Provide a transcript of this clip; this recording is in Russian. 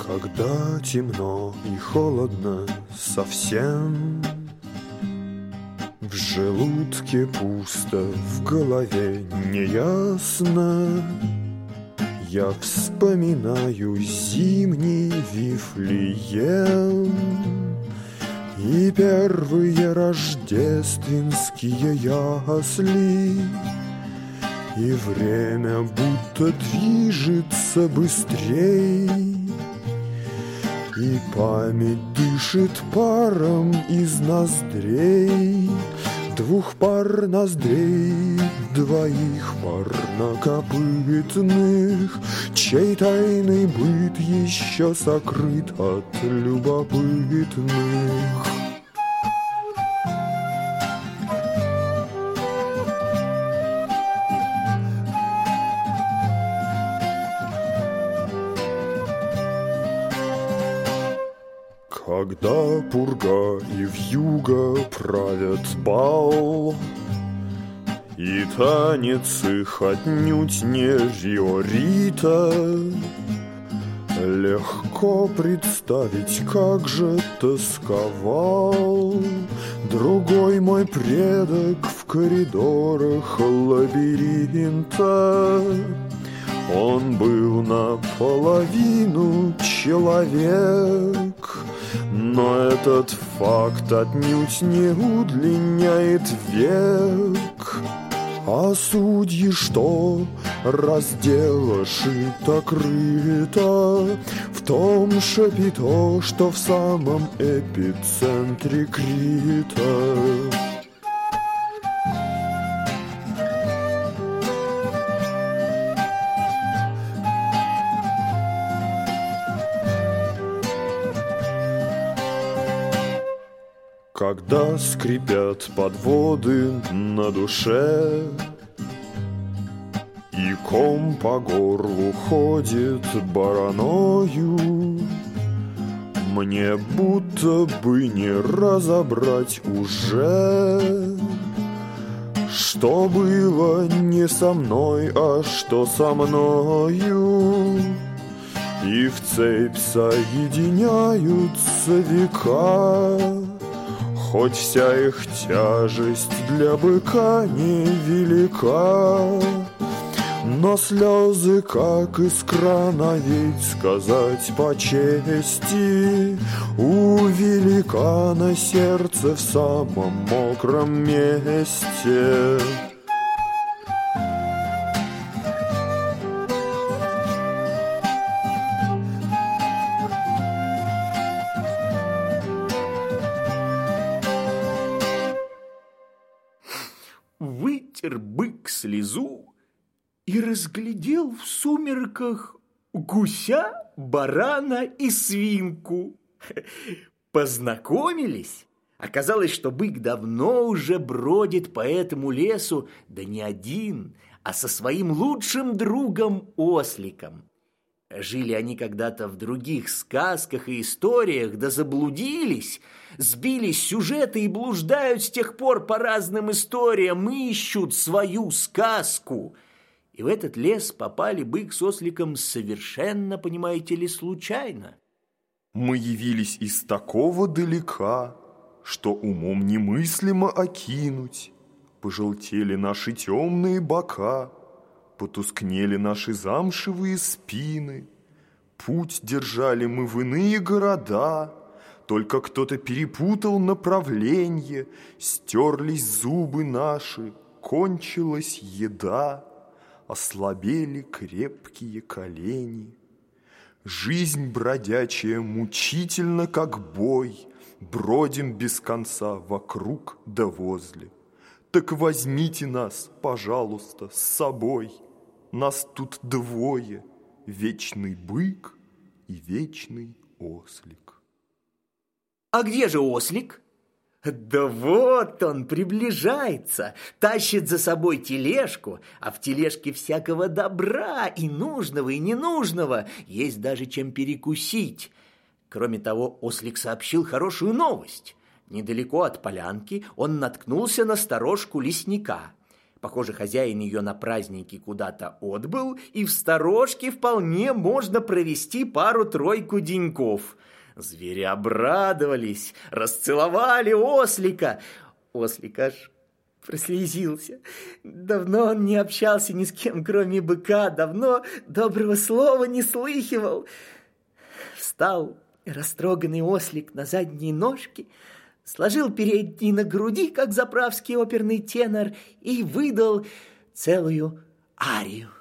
Когда темно и холодно совсем, в желудке пусто, в голове неясно, я вспоминаю зимний Вифлеем и первые рождественские ясли. И время будто движется быстрей, и память дышит паром из ноздрей, двух пар ноздрей, двоих парнокопытных, чей тайный быт еще сокрыт от любопытных. Когда пурга и вьюга правят бал, и танец их отнюдь не риорита, легко представить, как же тосковал другой мой предок в коридорах лабиринта. Он был наполовину человек, но этот факт отнюдь не удлиняет век. А судьи что? Раздела шито-крыто, в том шапито, что в самом эпицентре Крита. Когда скрипят подводы на душе, и ком по горлу ходит бараною, мне будто бы не разобрать уже, что было не со мной, а что со мною. И в цепь соединяются века, хоть вся их тяжесть для быка невелика. Но слезы, как из крана, ведь сказать по чести, у великана сердце в самом мокром месте. Вытер бык слезу и разглядел в сумерках гуся, барана и свинку. Познакомились. Оказалось, что бык давно уже бродит по этому лесу, да не один, а со своим лучшим другом осликом. Жили они когда-то в других сказках и историях, да заблудились, сбились сюжеты и блуждают с тех пор по разным историям, ищут свою сказку. И в этот лес попали бык с осликом совершенно, понимаете ли, случайно. Мы явились из такого далека, что умом немыслимо окинуть. Пожелтели наши темные бока, потускнели наши замшевые спины. Путь держали мы в иные города, только кто-то перепутал направление, стерлись зубы наши, кончилась еда, ослабели крепкие колени. Жизнь бродячая мучительно, как бой, бродим без конца вокруг да возле. Так возьмите нас, пожалуйста, с собой. Нас тут двое, вечный бык и вечный ослик. А где же ослик? Да вот он приближается, тащит за собой тележку, а в тележке всякого добра, и нужного, и ненужного, есть даже чем перекусить. Кроме того, ослик сообщил хорошую новость. Недалеко от полянки он наткнулся на сторожку лесника. Похоже, хозяин ее на празднике куда-то отбыл, и в сторожке вполне можно провести пару-тройку деньков. Звери обрадовались, расцеловали ослика. Ослик аж прослезился. Давно он не общался ни с кем, кроме быка, давно доброго слова не слыхивал. Встал растроганный ослик на задние ножки, сложил передние на груди, как заправский оперный тенор, и выдал целую арию.